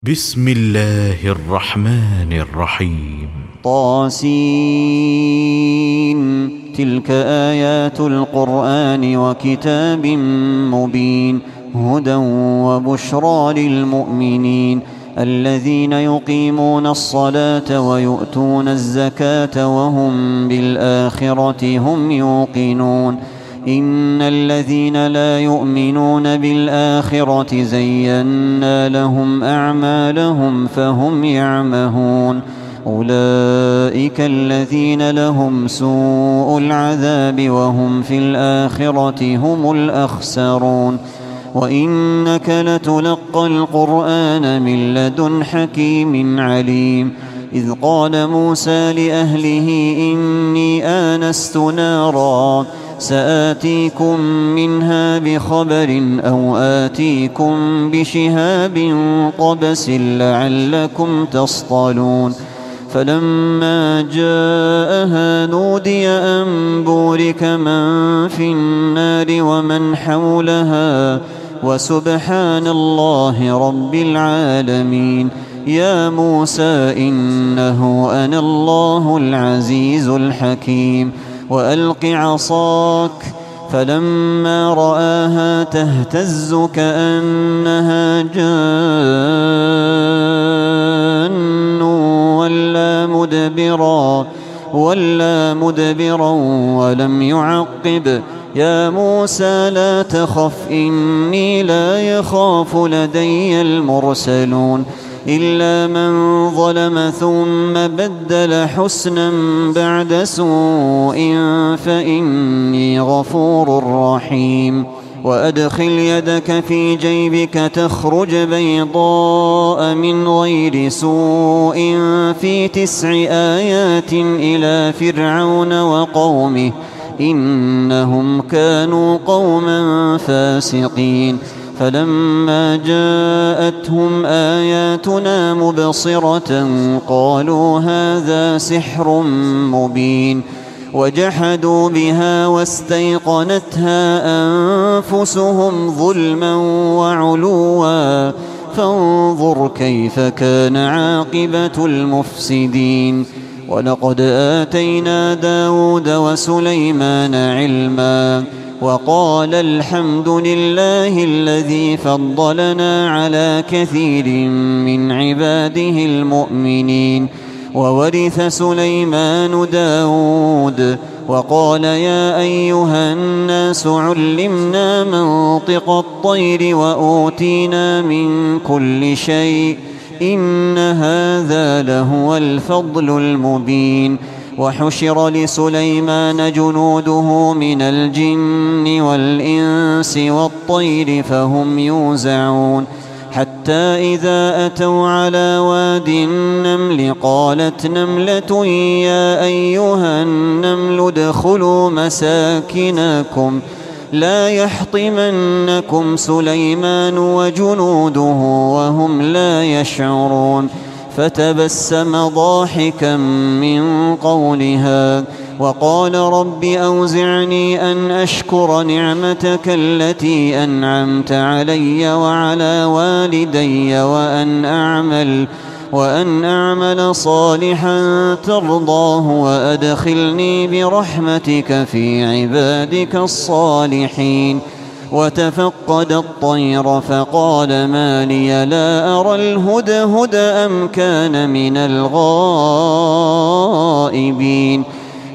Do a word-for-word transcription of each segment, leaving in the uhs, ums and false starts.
بسم الله الرحمن الرحيم. طاسين. تلك آيات القرآن وكتاب مبين هدى وبشرى للمؤمنين الذين يقيمون الصلاة ويؤتون الزكاة وهم بالآخرة هم يوقنون. إن الذين لا يؤمنون بالآخرة زينا لهم أعمالهم فهم يعمهون. أولئك الذين لهم سوء العذاب وهم في الآخرة هم الأخسرون. وإنك لتلقى القرآن من لدن حكيم عليم. إذ قال موسى لأهله إني آنست نارا سآتيكم منها بخبر أو آتيكم بشهاب قبس لعلكم تصطلون. فلما جاءها نودي أن بورك من في النار ومن حولها وسبحان الله رب العالمين. يا موسى إنه أنا الله العزيز الحكيم. وألق عصاك فلما رآها تهتز كأنها جان ولا مدبرا ولا مدبرا ولم يعقب. يا موسى لا تخف إني لا يخاف لدي المرسلون. إلا من ظلم ثم بدل حسنا بعد سوء فإني غفور رحيم. وأدخل يدك في جيبك تخرج بيضاء من غير سوء في تسع آيات إلى فرعون وقومه إنهم كانوا قوما فاسقين. فلما جاءتهم آياتنا مبصرة قالوا هذا سحر مبين. وجحدوا بها واستيقنتها أنفسهم ظلما وعلوا فانظر كيف كان عاقبة المفسدين. ولقد آتينا داود وسليمان علما وقال الحمد لله الذي فضلنا على كثير من عباده المؤمنين. وورث سليمان داود وقال يا أيها الناس علمنا منطق الطير وأوتينا من كل شيء إن هذا لهو الفضل المبين. وحشر لسليمان جنوده من الجن والإنس والطير فهم يوزعون. حتى إذا أتوا على واد النمل قالت نملة يا أيها النمل ادخلوا مساكنكم لا يحطمنكم سليمان وجنوده وهم لا يشعرون. فتبسم ضاحكا من قولها وقال رب أوزعني أن أشكر نعمتك التي أنعمت علي وعلى والدي وأن أعمل وأن أعمل صالحا ترضاه وأدخلني برحمتك في عبادك الصالحين. وتفقد الطير فقال ما لي لا أرى الهدهد أم كان من الغائبين.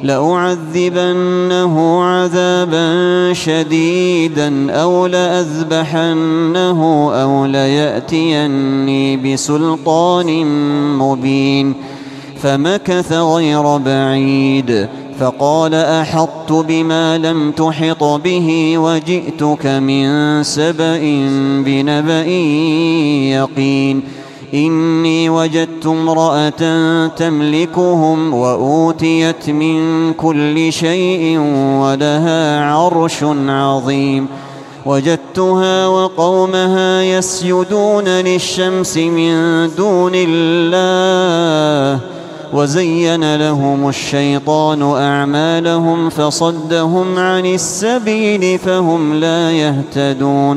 لأعذبنه عذابا شديدا أو لأذبحنه أو ليأتيني بسلطان مبين. فمكث غير بعيد فقال أحطت بما لم تحط به وجئتك من سبأ بنبأ يقين. إني وجدت امرأة تملكهم وأوتيت من كل شيء ولها عرش عظيم. وجدتها وقومها يسجدون للشمس من دون الله وزين لهم الشيطان أعمالهم فصدهم عن السبيل فهم لا يهتدون.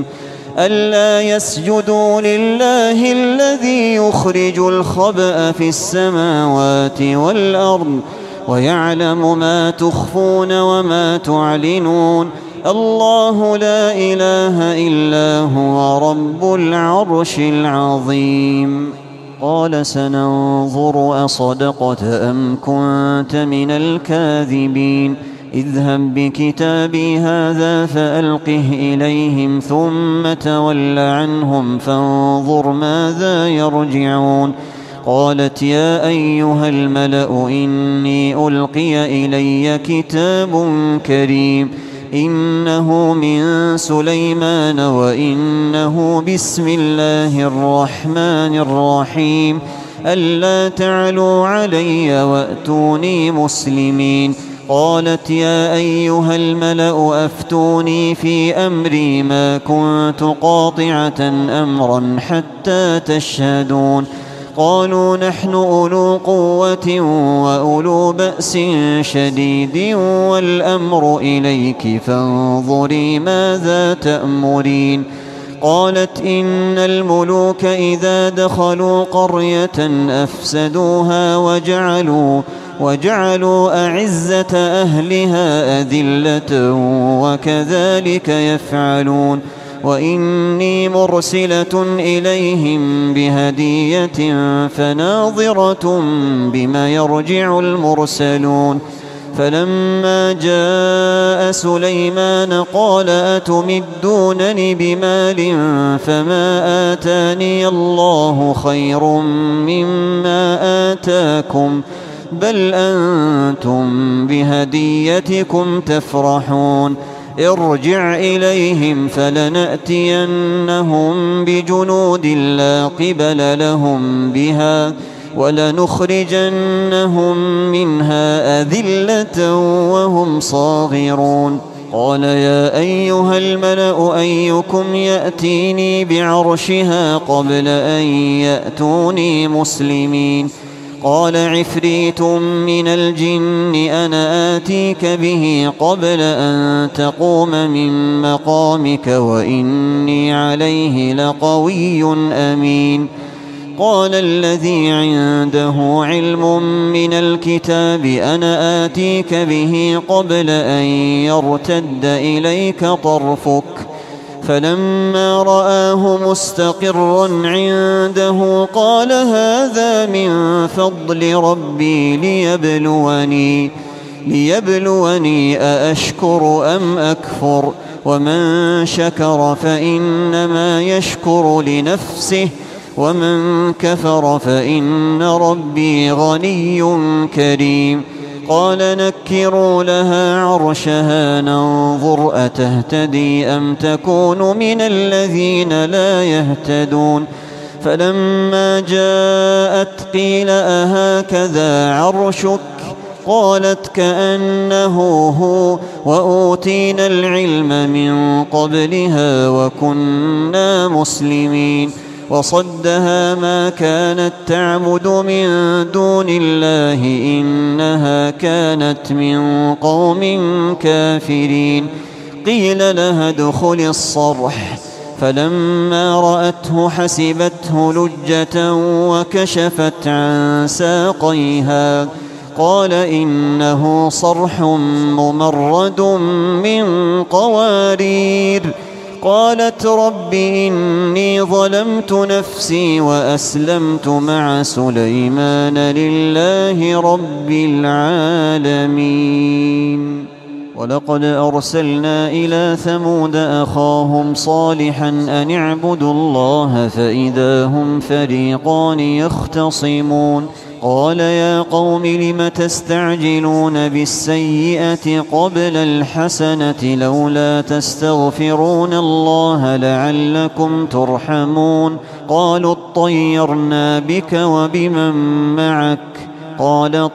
ألا يسجدوا لله الذي يخرج الخبأ في السماوات والأرض ويعلم ما تخفون وما تعلنون الله لا إله إلا هو رب العرش العظيم. قال سننظر أصدقت أم كنت من الكاذبين اذهب بكتابي هذا فألقه إليهم ثم تول عنهم فانظر ماذا يرجعون. قالت يا أيها الملأ إني ألقي إلي كتاب كريم إنه من سليمان وإنه بسم الله الرحمن الرحيم ألا تعلوا علي وأتوني مسلمين. قالت يا أيها الملأ أفتوني في أمري ما كنت قاطعة أمرا حتى تشهدون. قالوا نحن أولو قوة وأولو بأس شديد والأمر إليك فانظري ماذا تأمرين. قالت إن الملوك إذا دخلوا قرية أفسدوها وجعلوا وجعلوا أعزة أهلها أذلة وكذلك يفعلون. وإني مرسلة إليهم بهدية فناظرة بما يرجع المرسلون. فلما جاء سليمان قال أتمدونني بمال فما آتاني الله خير مما آتاكم بل أنتم بهديتكم تفرحون. ارجع إليهم فلنأتينهم بجنود لا قبل لهم بها ولنخرجنهم منها أذلة وهم صاغرون. قال يا أيها الملأ أيكم يأتيني بعرشها قبل أن يأتوني مسلمين. قال عفريت من الجن أنا آتيك به قبل أن تقوم من مقامك وإني عليه لقوي أمين. قال الذي عنده علم من الكتاب أنا آتيك به قبل أن يرتد إليك طرفك فلما رآه مستقرا عنده قال هذا من فضل ربي ليبلوني ليبلوني أأشكر أم أكفر ومن شكر فإنما يشكر لنفسه ومن كفر فإن ربي غني كريم. قال نكروا لها عرشها ننظر أتهتدي أم تكون من الذين لا يهتدون. فلما جاءت قيل أهكذا عرشك قالت كأنه هو وأوتينا العلم من قبلها وكنا مسلمين. وصدها ما كانت تعبد من دون الله إنها كانت من قوم كافرين. قيل لها ادخل الصرح فلما رأته حسبته لجة وكشفت عن ساقيها قال إنه صرح ممرد من قوارير. قالت رب إني ظلمت نفسي وأسلمت مع سليمان لله رب العالمين. ولقد أرسلنا إلى ثمود أخاهم صالحا أن اعبدوا الله فإذا هم فريقان يختصمون. قال يا قوم لم تستعجلون بالسيئة قبل الحسنة لولا تستغفرون الله لعلكم ترحمون. قالوا اطيرنا بك وبمن معك قال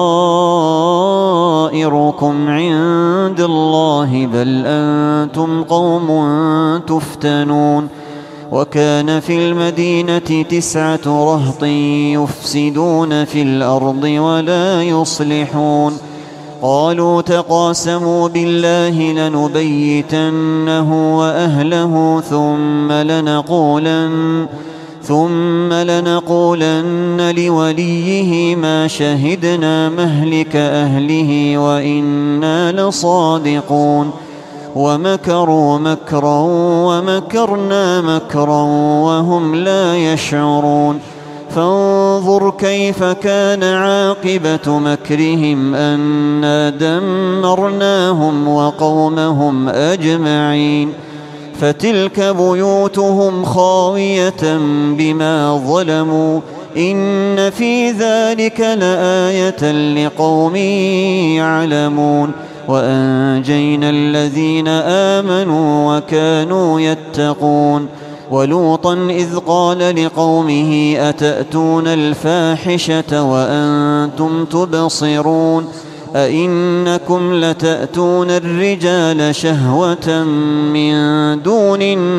طائركم عند الله بل أنتم قوم تفتنون. وكان في المدينة تسعة رهط يفسدون في الأرض ولا يصلحون. قالوا تقاسموا بالله لنبيتنه وأهله ثم لنقولن ثم لنقولن لوليه ما شهدنا مهلك أهله وإنا لصادقون ومكروا مكرا ومكرنا مكرا وهم لا يشعرون فانظر كيف كان عاقبة مكرهم أنا دمرناهم وقومهم أجمعين فتلك بيوتهم خاوية بما ظلموا إن في ذلك لآية لقوم يعلمون وأنجينا الذين آمنوا وكانوا يتقون ولوطا إذ قال لقومه أتأتون الفاحشة وأنتم تبصرون أئنكم لتأتون الرجال شهوة من دون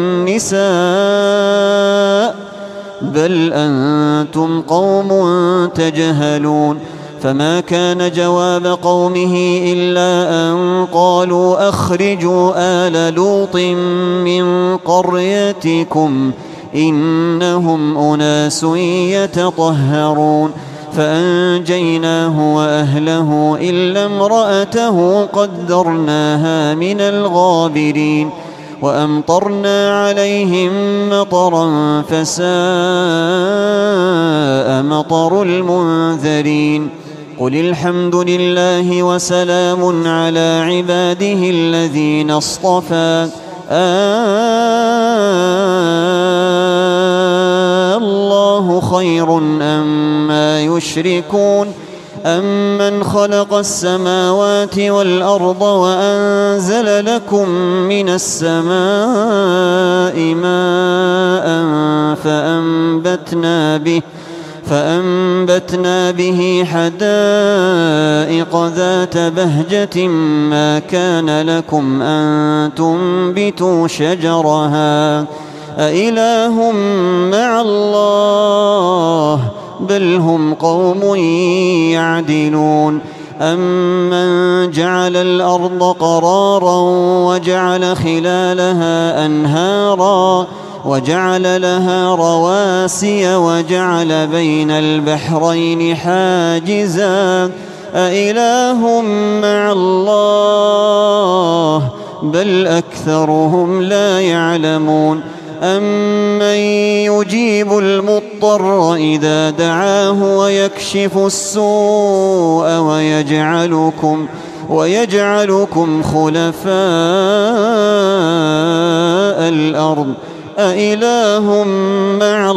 النساء بل أنتم قوم تجهلون فما كان جواب قومه إلا أن قالوا أخرجوا آل لوط من قريتكم إنهم أناس يتطهرون فأنجيناه وأهله إلا امرأته قدرناها من الغابرين وأمطرنا عليهم مطرا فساء مطر المنذرين قل الحمد لله وسلام على عباده الذين اصطفى آه الله خير أما يشركون أمن خلق السماوات والأرض وأنزل لكم من السماء ماء فأنبتنا به فأنبتنا به حدائق ذات بهجة ما كان لكم أن تنبتوا شجرها أإله مع الله بل هم قوم يعدلون أمن جعل الأرض قرارا وجعل خلالها أنهارا وجعل لها رواسي وجعل بين البحرين حاجزا أإله مع الله بل أكثرهم لا يعلمون أمن يجيب المضطر إذا دعاه ويكشف السوء ويجعلكم ويجعلكم خلفاء الأرض أإله مع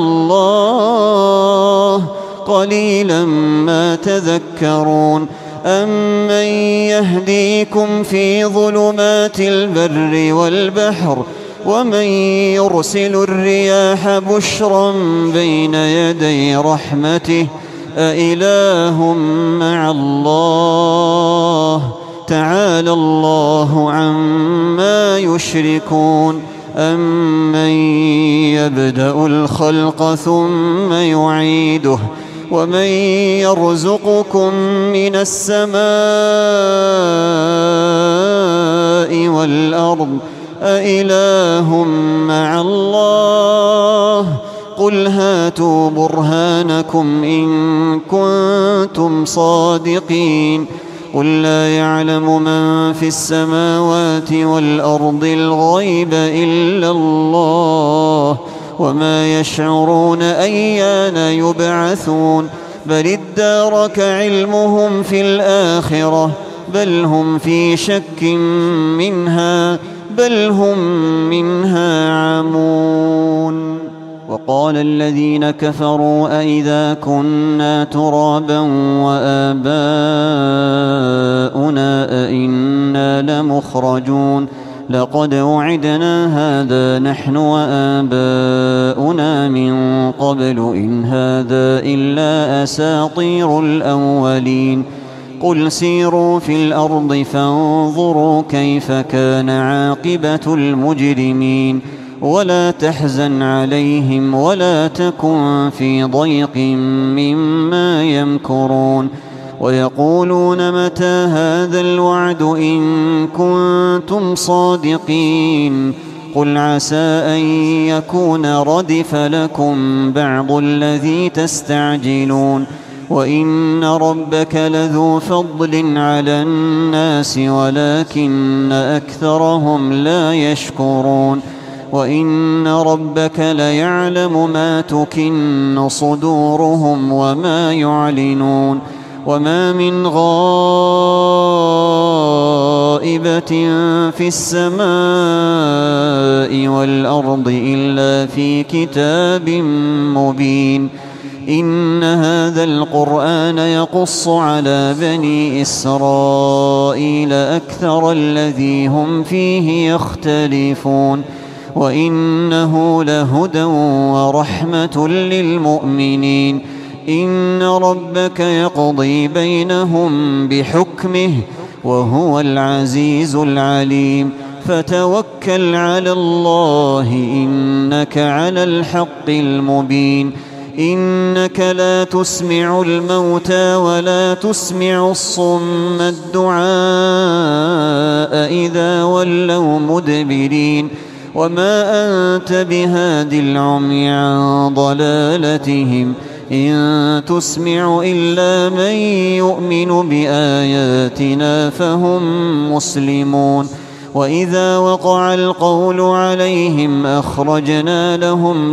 الله قليلا ما تذكرون أمن يهديكم في ظلمات البر والبحر ومن يرسل الرياح بشرا بين يدي رحمته أإله مع الله تعالى الله عما يشركون أمن يبدأ الخلق ثم يعيده ومن يرزقكم من السماء والأرض أإله مع الله قل هاتوا برهانكم إن كنتم صادقين قل لا يعلم من في السماوات والأرض الغيب إلا الله وما يشعرون أيان يبعثون بل ادارك علمهم في الآخرة بل هم في شك منها بل هم منها عمون وقال الذين كفروا أئذا كنا ترابا وآباؤنا أئنا لمخرجون لقد وعدنا هذا نحن وآباؤنا من قبل إن هذا إلا أساطير الأولين قل سيروا في الأرض فانظروا كيف كان عاقبة المجرمين ولا تحزن عليهم ولا تكن في ضيق مما يمكرون ويقولون متى هذا الوعد إن كنتم صادقين قل عسى أن يكون ردف لكم بعض الذي تستعجلون وإن ربك لذو فضل على الناس ولكن أكثرهم لا يشكرون وإن ربك ليعلم ما تكن صدورهم وما يعلنون وما من غائبة في السماء والأرض إلا في كتاب مبين إن هذا القرآن يقص على بني إسرائيل أكثر الذي هم فيه يختلفون وإنه لهدى ورحمة للمؤمنين إن ربك يقضي بينهم بحكمه وهو العزيز العليم فتوكل على الله إنك على الحق المبين إنك لا تسمع الموتى ولا تسمع الصم الدعاء إذا ولوا مدبرين وما أنت بهاد العمي عن ضلالتهم إن تسمع إلا من يؤمن بآياتنا فهم مسلمون وإذا وقع القول عليهم أخرجنا لهم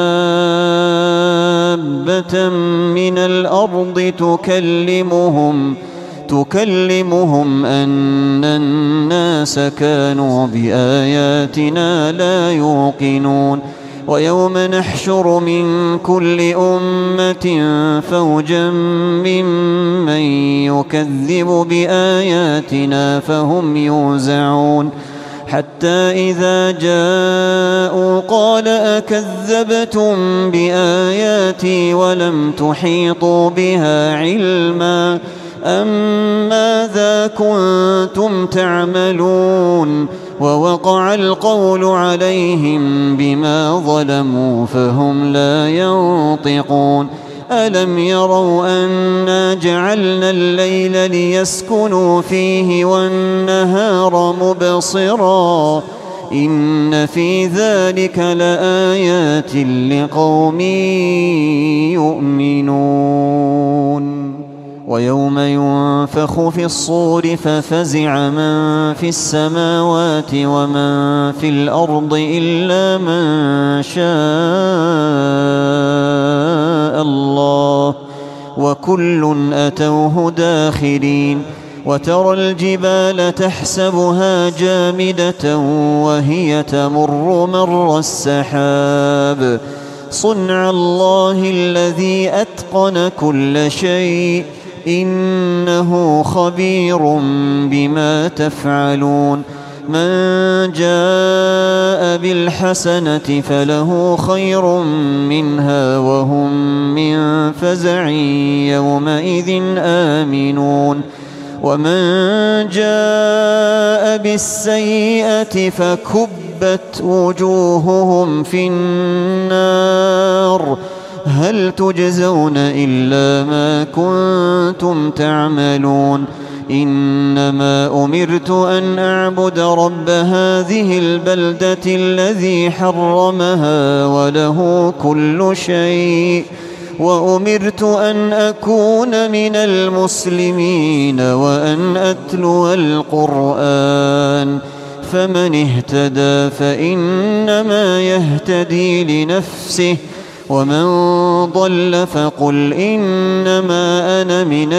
دابة من الأرض تكلمهم تكلمهم أن الناس كانوا بآياتنا لا يوقنون ويوم نحشر من كل أمة فوجا ممن يكذب بآياتنا فهم يوزعون حتى إذا جاءوا قال أكذبتم بآياتي ولم تحيطوا بها علما أم ماذا كنتم تعملون ووقع القول عليهم بما ظلموا فهم لا ينطقون ألم يروا أنا جعلنا الليل ليسكنوا فيه والنهار مبصرا إن في ذلك لآيات لقوم يؤمنون ويوم ينفخ في الصور ففزع من في السماوات ومن في الأرض إلا من شاء الله وكل أتوه داخرين وترى الجبال تحسبها جامدة وهي تمر مر السحاب صنع الله الذي أتقن كل شيء إنه خبير بما تفعلون من جاء بالحسنة فله خير منها وهم من فزع يومئذ آمنون ومن جاء بالسيئة فكبت وجوههم في النار هل تجزون إلا ما كنتم تعملون إنما أمرت أن أعبد رب هذه البلدة الذي حرمها وله كل شيء وأمرت أن أكون من المسلمين وأن أتلو القرآن فمن اهتدى فإنما يهتدي لنفسه ومن ضل فقل إنما أنا من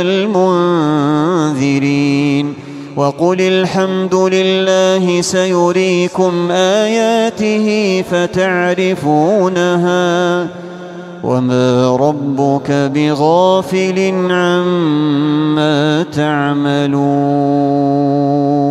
المنذرين وقل الحمد لله سيريكم آياته فتعرفونها وما ربك بغافل عما تعملون